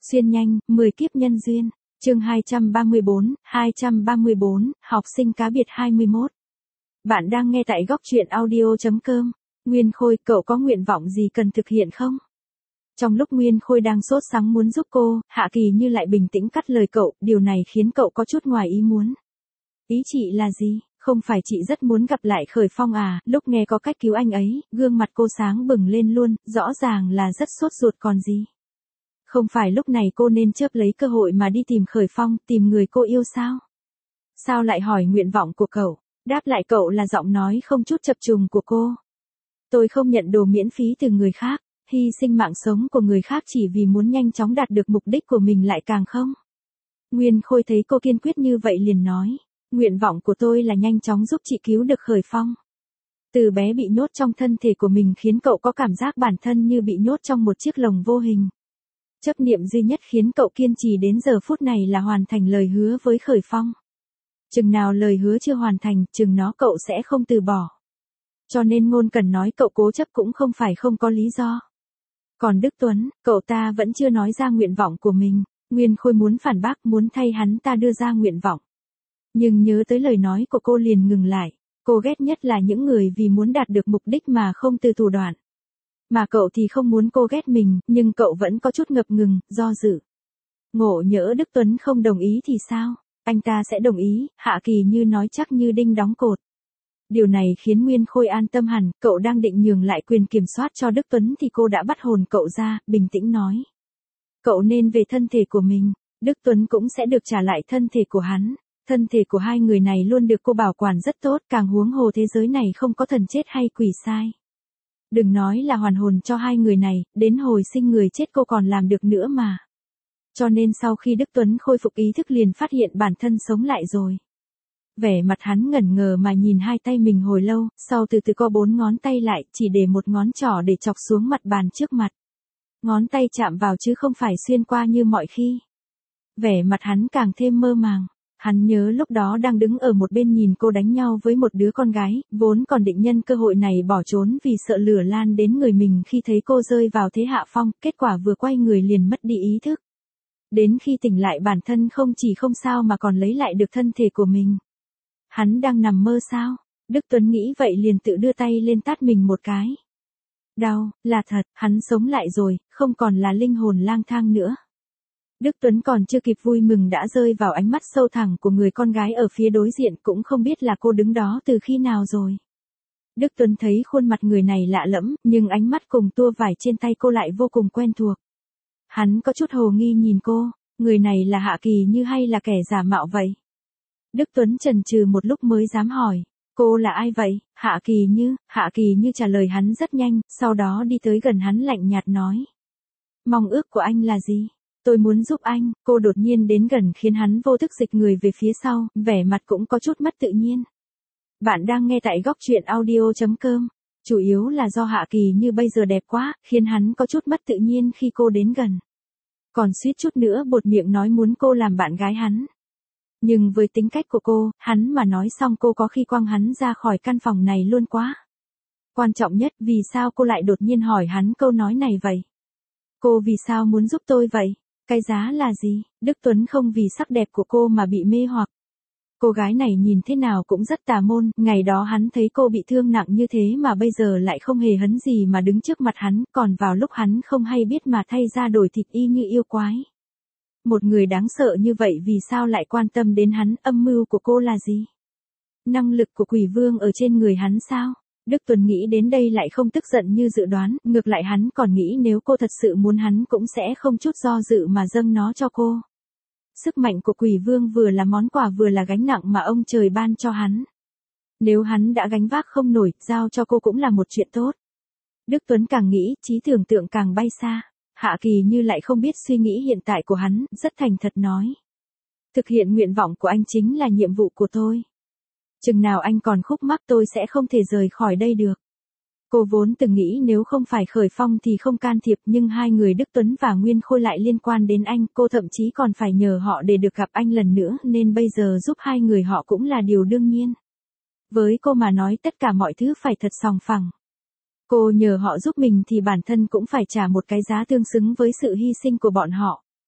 Xuyên nhanh, 10 kiếp nhân duyên. Chương 234, học sinh cá biệt 21. Bạn đang nghe tại góc truyện audio.com. Nguyên Khôi, cậu có nguyện vọng gì cần thực hiện không? Trong lúc Nguyên Khôi đang sốt sắng muốn giúp cô, Hạ Kỳ Như lại bình tĩnh cắt lời cậu, điều này khiến cậu có chút ngoài ý muốn. Ý chị là gì? Không phải chị rất muốn gặp lại Khởi Phong à? Lúc nghe có cách cứu anh ấy, gương mặt cô sáng bừng lên luôn, rõ ràng là rất sốt ruột còn gì. Không phải lúc này cô nên chớp lấy cơ hội mà đi tìm Khởi Phong, tìm người cô yêu sao? Sao lại hỏi nguyện vọng của cậu? Đáp lại cậu là giọng nói không chút chập trùng của cô. Tôi không nhận đồ miễn phí từ người khác, hy sinh mạng sống của người khác chỉ vì muốn nhanh chóng đạt được mục đích của mình lại càng không. Nguyên Khôi thấy cô kiên quyết như vậy liền nói, nguyện vọng của tôi là nhanh chóng giúp chị cứu được Khởi Phong. Từ bé bị nhốt trong thân thể của mình khiến cậu có cảm giác bản thân như bị nhốt trong một chiếc lồng vô hình. Chấp niệm duy nhất khiến cậu kiên trì đến giờ phút này là hoàn thành lời hứa với Khởi Phong. Chừng nào lời hứa chưa hoàn thành, chừng nó cậu sẽ không từ bỏ. Cho nên ngôn cần nói cậu cố chấp cũng không phải không có lý do. Còn Đức Tuấn, cậu ta vẫn chưa nói ra nguyện vọng của mình. Nguyên Khôi muốn phản bác, muốn thay hắn ta đưa ra nguyện vọng. Nhưng nhớ tới lời nói của cô liền ngừng lại. Cô ghét nhất là những người vì muốn đạt được mục đích mà không từ thủ đoạn. Mà cậu thì không muốn cô ghét mình, nhưng cậu vẫn có chút ngập ngừng, do dự. Ngộ nhỡ Đức Tuấn không đồng ý thì sao? Anh ta sẽ đồng ý, Hạ Kỳ Như nói chắc như đinh đóng cột. Điều này khiến Nguyên Khôi an tâm hẳn, cậu đang định nhường lại quyền kiểm soát cho Đức Tuấn thì cô đã bắt hồn cậu ra, bình tĩnh nói. Cậu nên về thân thể của mình, Đức Tuấn cũng sẽ được trả lại thân thể của hắn. Thân thể của hai người này luôn được cô bảo quản rất tốt, càng huống hồ thế giới này không có thần chết hay quỷ sai. Đừng nói là hoàn hồn cho hai người này, đến hồi sinh người chết cô còn làm được nữa mà. Cho nên sau khi Đức Tuấn khôi phục ý thức liền phát hiện bản thân sống lại rồi. Vẻ mặt hắn ngẩn ngơ mà nhìn hai tay mình hồi lâu, sau từ từ co 4 ngón tay lại, chỉ để một ngón trỏ để chọc xuống mặt bàn trước mặt. Ngón tay chạm vào chứ không phải xuyên qua như mọi khi. Vẻ mặt hắn càng thêm mơ màng. Hắn nhớ lúc đó đang đứng ở một bên nhìn cô đánh nhau với một đứa con gái, vốn còn định nhân cơ hội này bỏ trốn vì sợ lửa lan đến người mình khi thấy cô rơi vào thế hạ phong, kết quả vừa quay người liền mất đi ý thức. Đến khi tỉnh lại bản thân không chỉ không sao mà còn lấy lại được thân thể của mình. Hắn đang nằm mơ sao? Đức Tuấn nghĩ vậy liền tự đưa tay lên tát mình một cái. Đau, là thật, hắn sống lại rồi, không còn là linh hồn lang thang nữa. Đức Tuấn còn chưa kịp vui mừng đã rơi vào ánh mắt sâu thẳm của người con gái ở phía đối diện, cũng không biết là cô đứng đó từ khi nào rồi. Đức Tuấn thấy khuôn mặt người này lạ lẫm, nhưng ánh mắt cùng tua vải trên tay cô lại vô cùng quen thuộc. Hắn có chút hồ nghi nhìn cô, người này là Hạ Kỳ Như hay là kẻ giả mạo vậy? Đức Tuấn chần chừ một lúc mới dám hỏi, cô là ai vậy? Hạ Kỳ Như trả lời hắn rất nhanh, sau đó đi tới gần hắn lạnh nhạt nói. Mong ước của anh là gì? Tôi muốn giúp anh. Cô đột nhiên đến gần khiến hắn vô thức dịch người về phía sau, vẻ mặt cũng có chút mất tự nhiên. Bạn đang nghe tại góc truyện audio.com. Chủ yếu là do Hạ Kỳ Như bây giờ đẹp quá, khiến hắn có chút mất tự nhiên khi cô đến gần. Còn suýt chút nữa buột miệng nói muốn cô làm bạn gái hắn. Nhưng với tính cách của cô, hắn mà nói xong cô có khi quăng hắn ra khỏi căn phòng này luôn quá. Quan trọng nhất, vì sao cô lại đột nhiên hỏi hắn câu nói này vậy? Cô vì sao muốn giúp tôi vậy? Cái giá là gì? Đức Tuấn không vì sắc đẹp của cô mà bị mê hoặc. Cô gái này nhìn thế nào cũng rất tà môn, ngày đó hắn thấy cô bị thương nặng như thế mà bây giờ lại không hề hấn gì mà đứng trước mặt hắn, còn vào lúc hắn không hay biết mà thay ra đổi thịt y như yêu quái. Một người đáng sợ như vậy vì sao lại quan tâm đến hắn, âm mưu của cô là gì? Năng lực của quỷ vương ở trên người hắn sao? Đức Tuấn nghĩ đến đây lại không tức giận như dự đoán, ngược lại hắn còn nghĩ nếu cô thật sự muốn hắn cũng sẽ không chút do dự mà dâng nó cho cô. Sức mạnh của quỷ vương vừa là món quà vừa là gánh nặng mà ông trời ban cho hắn. Nếu hắn đã gánh vác không nổi, giao cho cô cũng là một chuyện tốt. Đức Tuấn càng nghĩ, trí tưởng tượng càng bay xa. Hạ Kỳ Như lại không biết suy nghĩ hiện tại của hắn, rất thành thật nói. Thực hiện nguyện vọng của anh chính là nhiệm vụ của tôi. Chừng nào anh còn khúc mắc tôi sẽ không thể rời khỏi đây được. Cô vốn từng nghĩ nếu không phải Khởi Phong thì không can thiệp, nhưng hai người Đức Tuấn và Nguyên Khôi lại liên quan đến anh, cô thậm chí còn phải nhờ họ để được gặp anh lần nữa, nên bây giờ giúp hai người họ cũng là điều đương nhiên. Với cô mà nói tất cả mọi thứ phải thật sòng phẳng. Cô nhờ họ giúp mình thì bản thân cũng phải trả một cái giá tương xứng với sự hy sinh của bọn họ.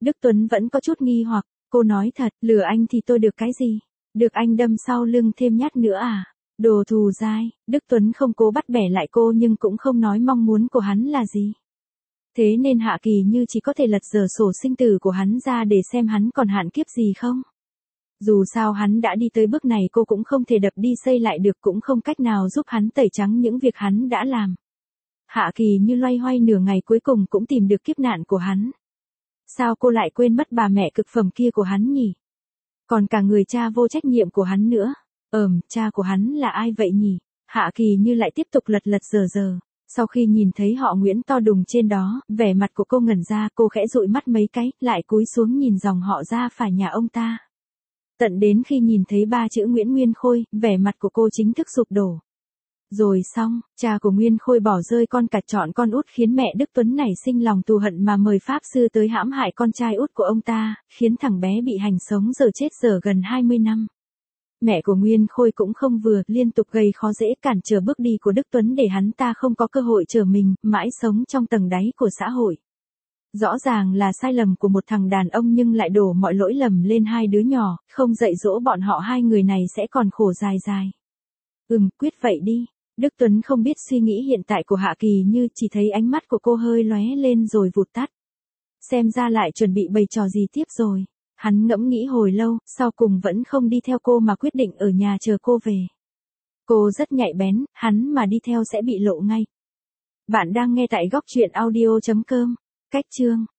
Đức Tuấn vẫn có chút nghi hoặc, cô nói thật, lừa anh thì tôi được cái gì? Được anh đâm sau lưng thêm nhát nữa à? Đồ thù dai, Đức Tuấn không cố bắt bẻ lại cô nhưng cũng không nói mong muốn của hắn là gì. Thế nên Hạ Kỳ Như chỉ có thể lật dở sổ sinh tử của hắn ra để xem hắn còn hạn kiếp gì không. Dù sao hắn đã đi tới bước này cô cũng không thể đập đi xây lại được, cũng không cách nào giúp hắn tẩy trắng những việc hắn đã làm. Hạ Kỳ Như loay hoay nửa ngày cuối cùng cũng tìm được kiếp nạn của hắn. Sao cô lại quên mất bà mẹ cực phẩm kia của hắn nhỉ? Còn cả người cha vô trách nhiệm của hắn nữa. Cha của hắn là ai vậy nhỉ? Hạ Kỳ Như lại tiếp tục lật dở. Sau khi nhìn thấy họ Nguyễn to đùng trên đó, vẻ mặt của cô ngẩn ra, cô khẽ dụi mắt mấy cái, lại cúi xuống nhìn dòng họ ra phải nhà ông ta. Tận đến khi nhìn thấy 3 chữ Nguyễn Nguyên Khôi, vẻ mặt của cô chính thức sụp đổ. Rồi xong, cha của Nguyên Khôi bỏ rơi con cả chọn con út khiến mẹ Đức Tuấn nảy sinh lòng thù hận mà mời pháp sư tới hãm hại con trai út của ông ta, khiến thằng bé bị hành sống giờ chết giờ gần 20 năm. Mẹ của Nguyên Khôi cũng không vừa, liên tục gây khó dễ cản trở bước đi của Đức Tuấn để hắn ta không có cơ hội trở mình, mãi sống trong tầng đáy của xã hội. Rõ ràng là sai lầm của một thằng đàn ông nhưng lại đổ mọi lỗi lầm lên hai đứa nhỏ, không dạy dỗ bọn họ, hai người này sẽ còn khổ dài dài. Quyết vậy đi. Đức Tuấn không biết suy nghĩ hiện tại của Hạ Kỳ Như, chỉ thấy ánh mắt của cô hơi lóe lên rồi vụt tắt. Xem ra lại chuẩn bị bày trò gì tiếp rồi. Hắn ngẫm nghĩ hồi lâu, sau cùng vẫn không đi theo cô mà quyết định ở nhà chờ cô về. Cô rất nhạy bén, hắn mà đi theo sẽ bị lộ ngay. Bạn đang nghe tại góc truyện audio.com. Cách chương